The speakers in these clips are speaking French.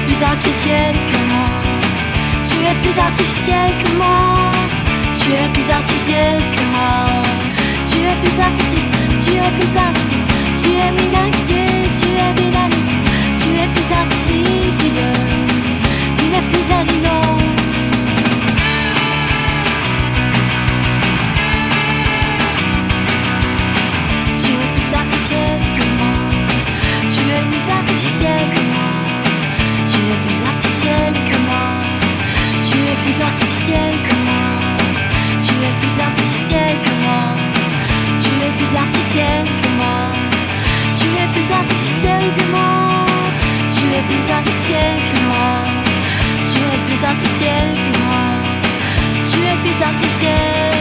plus artificiel que moi. Tu es plus artificiel que moi. Tu es plus artificiel que moi. Tu es plus artificiel, tu es plus artificiel. Tu es binarité, tu es binarité. Tu es plus artificiel, il n'est plus alliance. Tu es plus artificiel que moi. Tu es plus artificiel que moi. Tu es plus artificiel que moi. Tu es plus artificiel que moi. Tu es plus artificiel que moi. Tu es plus artificiel que moi. Tu es plus artificiel que moi. Tu es plus artificiel que moi. Tu es plus artificiel que moi. Tu es plus artificiel.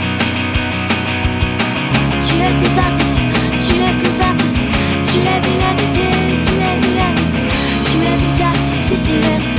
Tu es plus artificiel. Tu es plus artificiel. Tu es binarité. Tu es binarité. Tu es plus artificiel.